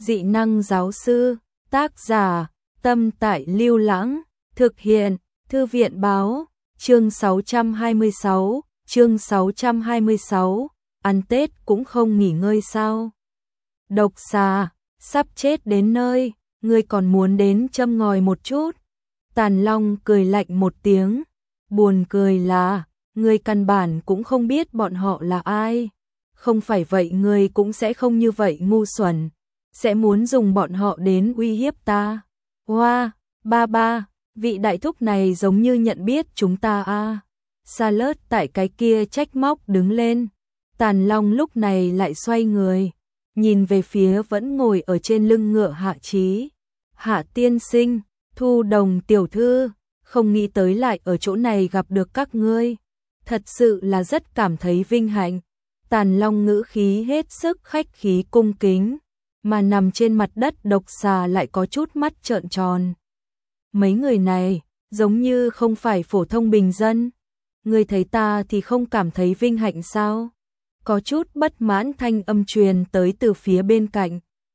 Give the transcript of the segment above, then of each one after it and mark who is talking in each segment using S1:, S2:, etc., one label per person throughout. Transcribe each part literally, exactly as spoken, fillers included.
S1: Dị năng giáo sư, tác giả, Tâm Tại Lưu Lãng, thực hiện, Thư viện báo, chương sáu trăm hai mươi sáu, chương sáu trăm hai mươi sáu, ăn Tết cũng không nghỉ ngơi sao? Độc xà, sắp chết đến nơi, ngươi còn muốn đến châm ngòi một chút? Tàn Long cười lạnh một tiếng, buồn cười là, ngươi căn bản cũng không biết bọn họ là ai. Không phải vậy ngươi cũng sẽ không như vậy ngu xuẩn, sẽ muốn dùng bọn họ đến uy hiếp ta. Hoa, wow, ba ba, vị đại thúc này giống như nhận biết chúng ta a. À. Salad tại cái kia trách móc đứng lên. Tàn Long lúc này lại xoay người, nhìn về phía vẫn ngồi ở trên lưng ngựa Hạ Chí. Hạ tiên sinh, Thu Đồng tiểu thư, không nghĩ tới lại ở chỗ này gặp được các ngươi. Thật sự là rất cảm thấy vinh hạnh. Tàn Long ngữ khí hết sức khách khí cung kính, mà nằm trên mặt đất độc xà lại có chút mắt trợn tròn. Mấy người này, giống như không phải phổ thông bình dân. Ngươi thấy ta thì không cảm thấy vinh hạnh sao? Có chút bất mãn thanh âm truyền tới từ phía bên cạnh.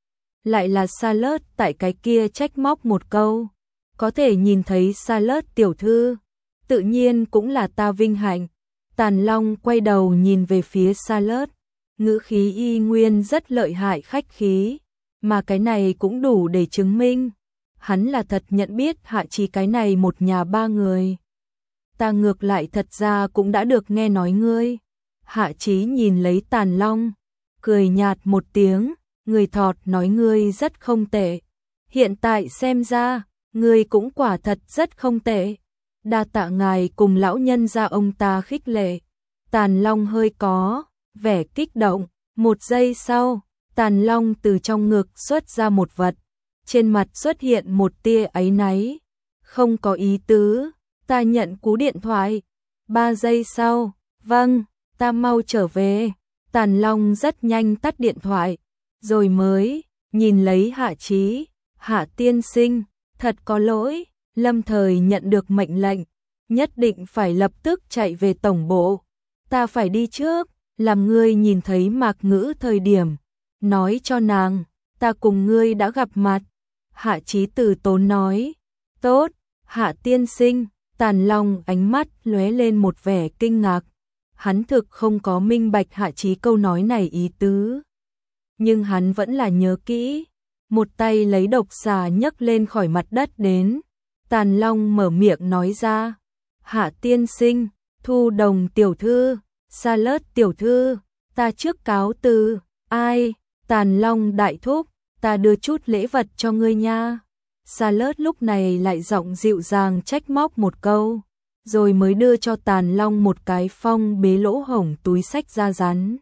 S1: Lại là Salad tại cái kia trách móc một câu. Có thể nhìn thấy Salad tiểu thư, tự nhiên cũng là ta vinh hạnh. Tàn Long quay đầu nhìn về phía Salad, ngữ khí y nguyên rất lợi hại khách khí, mà cái này cũng đủ để chứng minh hắn là thật nhận biết Hạ Chí cái này một nhà ba người. Ta ngược lại thật ra cũng đã được nghe nói ngươi. Hạ Chí nhìn lấy Tàn Long, cười nhạt một tiếng, người thọt nói ngươi rất không tệ. Hiện tại xem ra, ngươi cũng quả thật rất không tệ. Đa tạ ngài cùng lão nhân gia ông ta khích lệ. Tàn Long hơi có vẻ kích động. Một giây sau, Tàn Long từ trong ngực xuất ra một vật. Trên mặt xuất hiện một tia áy náy. Không có ý tứ, ta nhận cú điện thoại. Ba giây sau, vâng, ta mau trở về. Tàn Long rất nhanh tắt điện thoại, rồi mới nhìn lấy Hạ Chí. Hạ tiên sinh, thật có lỗi, lâm thời nhận được mệnh lệnh, nhất định phải lập tức chạy về tổng bộ. Ta phải đi trước, làm ngươi nhìn thấy Mạc Ngữ thời điểm, nói cho nàng, ta cùng ngươi đã gặp mặt. Hạ Chí từ tốn nói, tốt, Hạ tiên sinh. Tàn Long ánh mắt lóe lên một vẻ kinh ngạc, hắn thực không có minh bạch Hạ Chí câu nói này ý tứ. Nhưng hắn vẫn là nhớ kỹ, một tay lấy độc xà nhấc lên khỏi mặt đất đến. Tàn Long mở miệng nói ra, Hạ tiên sinh, Thu Đồng tiểu thư, Salad tiểu thư, ta trước cáo từ. Ai? Tàn Long đại thúc, ta đưa chút lễ vật cho ngươi nha. Salad lúc này lại giọng dịu dàng trách móc một câu, rồi mới đưa cho Tàn Long một cái phong bế lỗ hổng túi xách da rắn.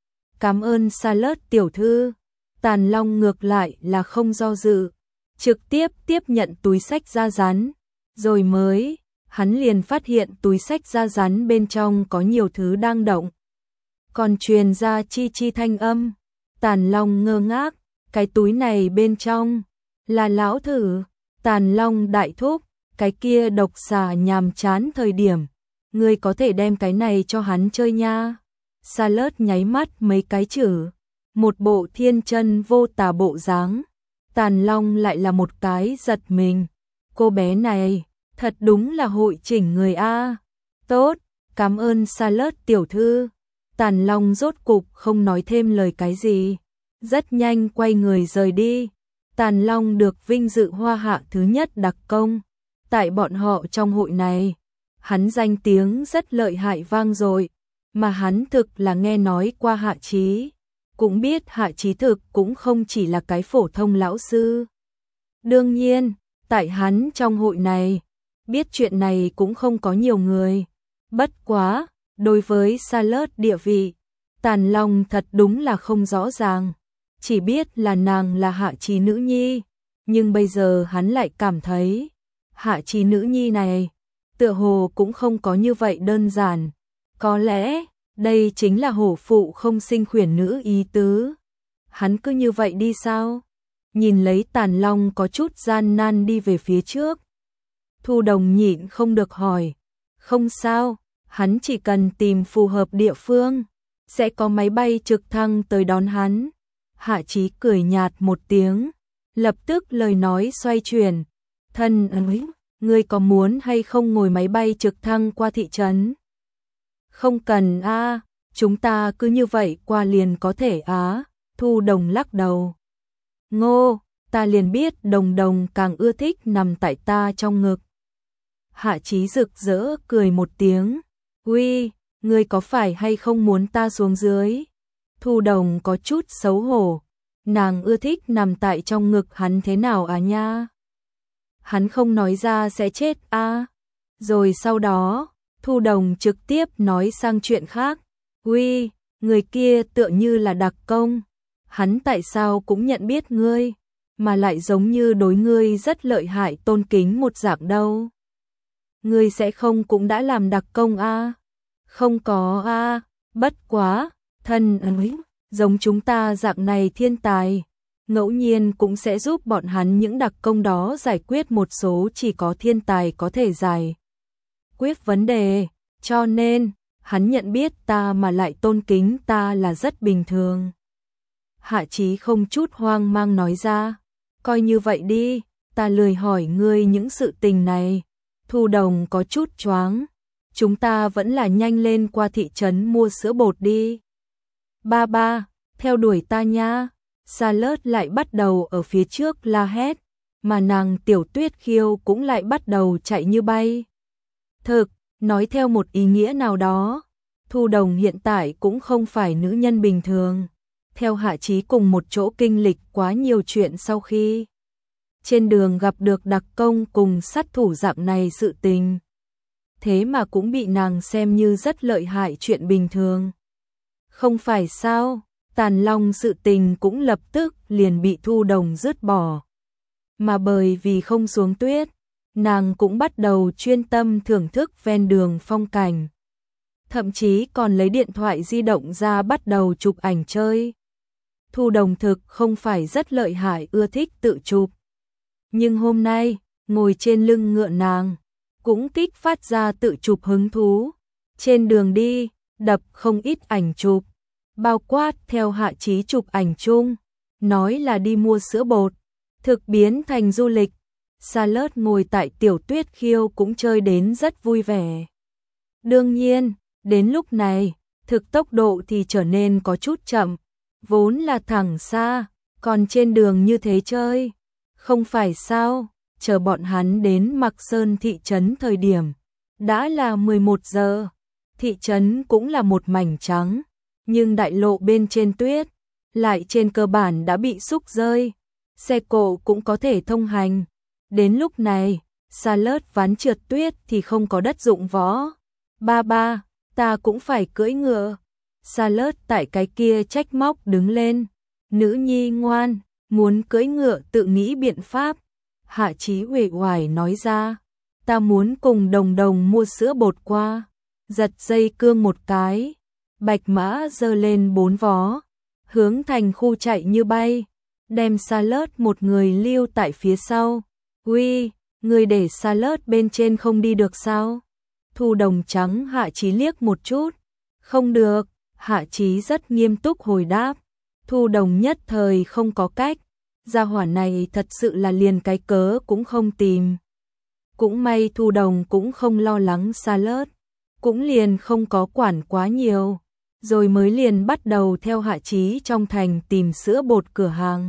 S1: Cảm ơn Salad tiểu thư. Tàn Long ngược lại là không do dự, trực tiếp tiếp nhận túi xách da rắn, rồi mới, hắn liền phát hiện túi xách da rắn bên trong có nhiều thứ đang động. Còn truyền ra chi chi thanh âm. Tàn Long ngơ ngác, cái túi này bên trong là lão thử. Tàn Long đại thúc, cái kia độc xà nhàm chán thời điểm, ngươi có thể đem cái này cho hắn chơi nha. Salad nháy mắt mấy cái chữ, một bộ thiên chân vô tà bộ dáng. Tàn Long lại là một cái giật mình, cô bé này thật đúng là hội chỉnh người a. Tốt, cảm ơn Salad tiểu thư. Tàn Long rốt cục không nói thêm lời cái gì, rất nhanh quay người rời đi. Tàn Long được vinh dự hoa hạ thứ nhất đặc công. Tại bọn họ trong hội này, hắn danh tiếng rất lợi hại vang dội, mà hắn thực là nghe nói qua Hạ Chí, cũng biết Hạ Chí thực cũng không chỉ là cái phổ thông lão sư. Đương nhiên, tại hắn trong hội này, biết chuyện này cũng không có nhiều người. Bất quá, đối với Salad địa vị, Tàn Long thật đúng là không rõ ràng, chỉ biết là nàng là Hạ Chí nữ nhi, nhưng bây giờ hắn lại cảm thấy, Hạ Chí nữ nhi này, tựa hồ cũng không có như vậy đơn giản. Có lẽ, đây chính là hổ phụ không sinh khuyển nữ ý tứ. Hắn cứ như vậy đi sao? Nhìn lấy Tàn Long có chút gian nan đi về phía trước. Thu Đồng nhịn không được hỏi, không sao, hắn chỉ cần tìm phù hợp địa phương, sẽ có máy bay trực thăng tới đón hắn. Hạ Chí cười nhạt một tiếng, lập tức lời nói xoay chuyển. Thân ơi, ngươi có muốn hay không ngồi máy bay trực thăng qua thị trấn? Không cần a, chúng ta cứ như vậy qua liền có thể á. Thu Đồng lắc đầu. Ngô, ta liền biết Đồng Đồng càng ưa thích nằm tại ta trong ngực. Hạ Chí rực rỡ cười một tiếng. Uy, ngươi có phải hay không muốn ta xuống dưới? Thu Đồng có chút xấu hổ. Nàng ưa thích nằm tại trong ngực hắn thế nào à nha? Hắn không nói ra sẽ chết a. Rồi sau đó, Thu Đồng trực tiếp nói sang chuyện khác. Uy, người kia tựa như là đặc công. Hắn tại sao cũng nhận biết ngươi, mà lại giống như đối ngươi rất lợi hại tôn kính một dạng đâu. Ngươi sẽ không cũng đã làm đặc công a? Không có a, bất quá, thân ơi, giống chúng ta dạng này thiên tài, ngẫu nhiên cũng sẽ giúp bọn hắn những đặc công đó giải quyết một số chỉ có thiên tài có thể giải quyết vấn đề, cho nên, hắn nhận biết ta mà lại tôn kính ta là rất bình thường. Hạ Chí không chút hoang mang nói ra, coi như vậy đi, ta lười hỏi ngươi những sự tình này. Thu Đồng có chút choáng, chúng ta vẫn là nhanh lên qua thị trấn mua sữa bột đi. Ba ba, theo đuổi ta nha. Charlotte lại bắt đầu ở phía trước la hét, mà nàng Tiểu Tuyết Khiêu cũng lại bắt đầu chạy như bay. Thực, nói theo một ý nghĩa nào đó, Thu Đồng hiện tại cũng không phải nữ nhân bình thường. Theo Hạ Chí cùng một chỗ kinh lịch quá nhiều chuyện sau khi trên đường gặp được đặc công cùng sát thủ dạng này sự tình. Thế mà cũng bị nàng xem như rất lợi hại chuyện bình thường. Không phải sao, Tàn Long sự tình cũng lập tức liền bị Thu Đồng dứt bỏ. Mà bởi vì không xuống tuyết, nàng cũng bắt đầu chuyên tâm thưởng thức ven đường phong cảnh. Thậm chí còn lấy điện thoại di động ra bắt đầu chụp ảnh chơi. Thu Đồng thực không phải rất lợi hại ưa thích tự chụp. Nhưng hôm nay, ngồi trên lưng ngựa nàng, cũng kích phát ra tự chụp hứng thú. Trên đường đi, đập không ít ảnh chụp, bao quát theo Hạ Chí chụp ảnh chung, nói là đi mua sữa bột, thực biến thành du lịch. Charlotte ngồi tại Tiểu Tuyết Khiêu cũng chơi đến rất vui vẻ. Đương nhiên, đến lúc này, thực tốc độ thì trở nên có chút chậm, vốn là thẳng xa, còn trên đường như thế chơi. Không phải sao, chờ bọn hắn đến Mạc Sơn thị trấn thời điểm, đã là mười một giờ, thị trấn cũng là một mảnh trắng, nhưng đại lộ bên trên tuyết, lại trên cơ bản đã bị xúc rơi, xe cộ cũng có thể thông hành. Đến lúc này, Charlotte ván trượt tuyết thì không có đất dụng võ. Ba ba, ta cũng phải cưỡi ngựa. Charlotte tại cái kia trách móc đứng lên. Nữ nhi ngoan, muốn cưỡi ngựa tự nghĩ biện pháp. Hạ Chí uể oải nói ra, ta muốn cùng Đồng Đồng mua sữa bột qua. Giật dây cương một cái, bạch mã giơ lên bốn vó, hướng thành khu chạy như bay, đem Charlotte một người lưu tại phía sau. Uy, người để Charlotte bên trên không đi được sao? Thu Đồng trắng Hạ Chí liếc một chút. Không được, Hạ Chí rất nghiêm túc hồi đáp. Thu Đồng nhất thời không có cách, gia hỏa này thật sự là liền cái cớ cũng không tìm. Cũng may Thu Đồng cũng không lo lắng Charlotte, cũng liền không có quản quá nhiều, rồi mới liền bắt đầu theo Hạ Chí trong thành tìm sữa bột cửa hàng.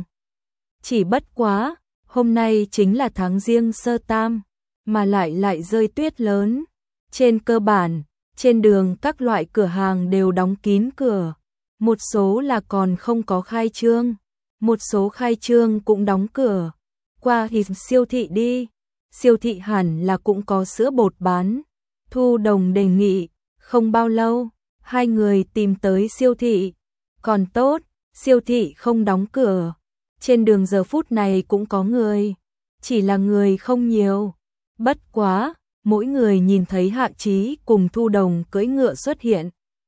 S1: Chỉ bất quá, hôm nay chính là tháng Giêng sơ tam, mà lại lại rơi tuyết lớn. Trên cơ bản, trên đường các loại cửa hàng đều đóng kín cửa, một số là còn không có khai trương, một số khai trương cũng đóng cửa. Qua thì siêu thị đi, siêu thị hẳn là cũng có sữa bột bán. Thu Đồng đề nghị, không bao lâu, hai người tìm tới siêu thị. Còn tốt, siêu thị không đóng cửa. Trên đường giờ phút này cũng có người, chỉ là người không nhiều. Bất quá, mỗi người nhìn thấy Hạ Chí cùng Thu Đồng cưỡi ngựa xuất hiện,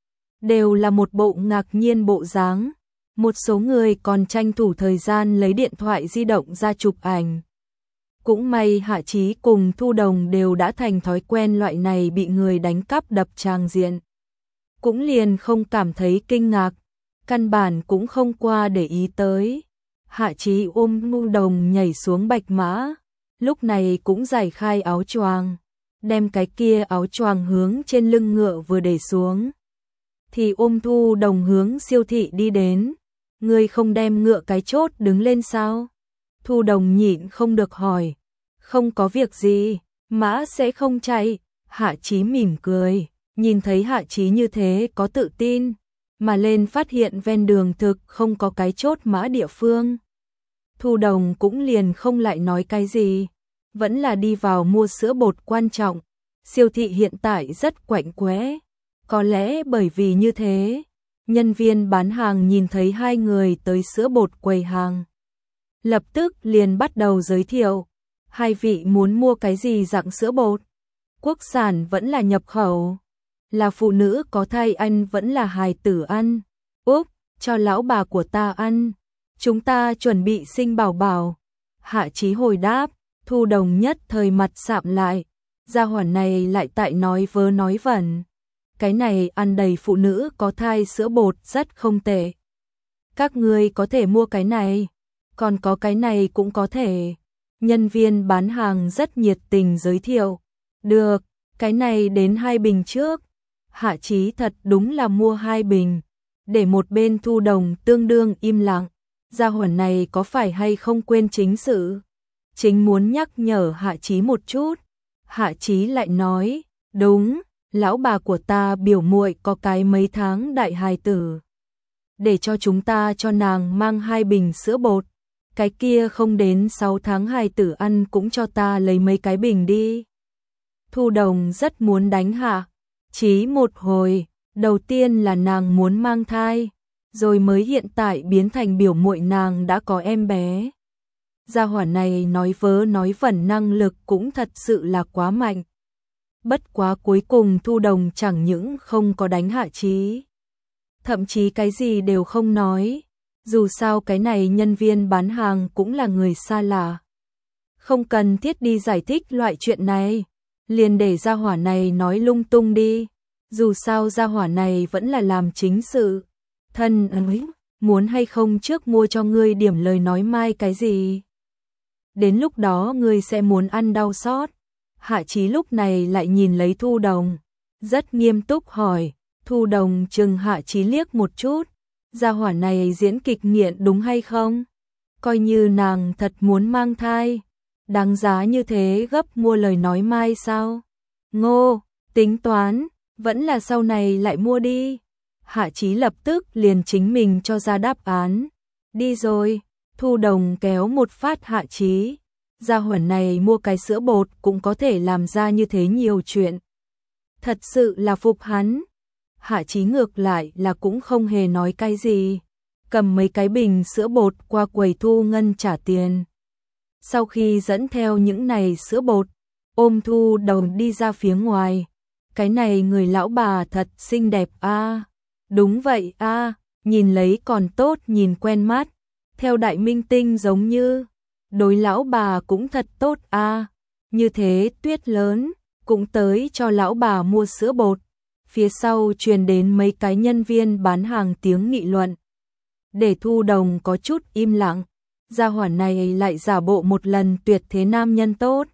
S1: đều là một bộ ngạc nhiên bộ dáng. Một số người còn tranh thủ thời gian lấy điện thoại di động ra chụp ảnh. Cũng may Hạ Chí cùng Thu Đồng đều đã thành thói quen loại này bị người đánh cắp đập tràng diện, cũng liền không cảm thấy kinh ngạc. căn bản cũng không qua để ý tới. Hạ Chí ôm Thu Đồng nhảy xuống bạch mã, lúc này cũng giải khai áo choàng, đem cái kia áo choàng hướng trên lưng ngựa vừa để xuống. Thì ôm Thu Đồng hướng siêu thị đi đến. Ngươi không đem ngựa cái chốt đứng lên sao? Thu Đồng nhịn không được hỏi. Không có việc gì, mã sẽ không chạy. Hạ Chí mỉm cười, nhìn thấy Hạ Chí như thế có tự tin, mà lên phát hiện ven đường thực không có cái chốt mã địa phương. Thu Đồng cũng liền không lại nói cái gì, vẫn là đi vào mua sữa bột quan trọng. Siêu thị hiện tại rất quạnh quẽ, có lẽ bởi vì như thế, nhân viên bán hàng nhìn thấy hai người tới sữa bột quầy hàng, lập tức liền bắt đầu giới thiệu, hai vị muốn mua cái gì dạng sữa bột? Quốc sản vẫn là nhập khẩu? Là phụ nữ có thai ăn vẫn là hài tử ăn? Úp, cho lão bà của ta ăn. Chúng ta chuẩn bị sinh bảo bảo. Hạ Chí hồi đáp. Thu Đồng nhất thời mặt sạm lại. Gia hỏa này lại tại nói vớ nói vẩn. Cái này ăn đầy phụ nữ có thai sữa bột rất không tệ. Các ngươi có thể mua cái này, còn có cái này cũng có thể. Nhân viên bán hàng rất nhiệt tình giới thiệu. Được, cái này đến hai bình trước. Hạ Chí thật đúng là mua hai bình, để một bên Thu Đồng tương đương im lặng. Gia hỏa này có phải hay không quên chính sự? Chính muốn nhắc nhở Hạ Chí một chút. Hạ Chí lại nói, đúng, lão bà của ta biểu muội có cái mấy tháng đại hài tử. Để cho chúng ta cho nàng mang hai bình sữa bột. Cái kia không đến sáu tháng hài tử ăn cũng cho ta lấy mấy cái bình đi. Thu Đồng rất muốn đánh Hạ Chí một hồi, đầu tiên là nàng muốn mang thai, rồi mới hiện tại biến thành biểu muội nàng đã có em bé. Gia hỏa này nói vớ nói vẩn năng lực cũng thật sự là quá mạnh. Bất quá cuối cùng Thu Đồng chẳng những không có đánh Hạ Chí, thậm chí cái gì đều không nói. Dù sao cái này nhân viên bán hàng cũng là người xa lạ, không cần thiết đi giải thích loại chuyện này, liền để gia hỏa này nói lung tung đi. Dù sao gia hỏa này vẫn là làm chính sự. Thân ấy, muốn hay không trước mua cho ngươi điểm lời nói mai cái gì? Đến lúc đó ngươi sẽ muốn ăn đau xót. Hạ Chí lúc này lại nhìn lấy Thu Đồng, rất nghiêm túc hỏi. Thu Đồng chừng Hạ Chí liếc một chút. Gia hỏa này diễn kịch nghiện đúng hay không? Coi như nàng thật muốn mang thai, đáng giá như thế gấp mua lời nói mai sao? Ngô, tính toán, vẫn là sau này lại mua đi. Hạ Chí lập tức liền chính mình cho ra đáp án. Đi rồi. Thu Đồng kéo một phát Hạ Chí. Gia hỏa này mua cái sữa bột cũng có thể làm ra như thế nhiều chuyện. Thật sự là phục hắn. Hạ Chí ngược lại là cũng không hề nói cái gì, cầm mấy cái bình sữa bột qua quầy thu ngân trả tiền. Sau khi dẫn theo những này sữa bột, ôm Thu Đồng đi ra phía ngoài. Cái này người lão bà thật xinh đẹp a. À. Đúng vậy a, à, nhìn lấy còn tốt, nhìn quen mắt, theo đại minh tinh giống như. Đối lão bà cũng thật tốt a. À. Như thế Tuyết lớn cũng tới cho lão bà mua sữa bột. Phía sau truyền đến mấy cái nhân viên bán hàng tiếng nghị luận. Để Thu Đồng có chút im lặng, gia hỏa này lại giả bộ một lần tuyệt thế nam nhân tốt.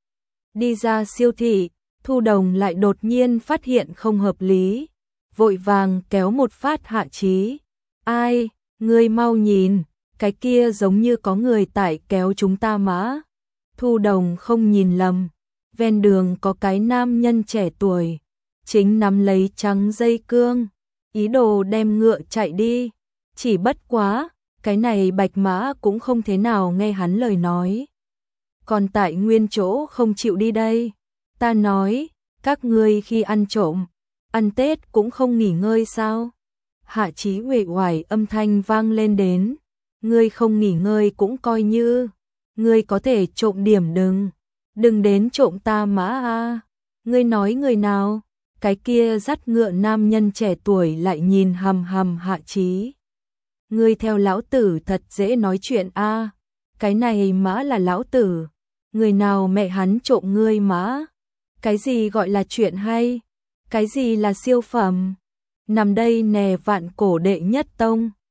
S1: Đi ra siêu thị, Thu Đồng lại đột nhiên phát hiện không hợp lý, vội vàng kéo một phát Hạ Chí. Ai, ngươi mau nhìn, cái kia giống như có người tại kéo chúng ta mã. Thu Đồng không nhìn lầm, ven đường có cái nam nhân trẻ tuổi, chính nắm lấy trắng dây cương, ý đồ đem ngựa chạy đi. Chỉ bất quá, cái này bạch mã cũng không thế nào nghe hắn lời nói, còn tại nguyên chỗ không chịu đi đây. Ta nói, các ngươi khi ăn trộm, ăn Tết cũng không nghỉ ngơi sao? Hạ Chí uể oải âm thanh vang lên đến. Ngươi không nghỉ ngơi cũng coi như, ngươi có thể trộm điểm đừng, đừng đến trộm ta mã a. Ngươi nói người nào? Cái kia dắt ngựa nam nhân trẻ tuổi lại nhìn hằm hằm Hạ Chí. Ngươi theo lão tử thật dễ nói chuyện a. Cái này mã là lão tử, người nào mẹ hắn trộm ngươi mã? Cái gì gọi là chuyện hay? Cái gì là siêu phẩm? nằm đây nè vạn cổ đệ nhất tông.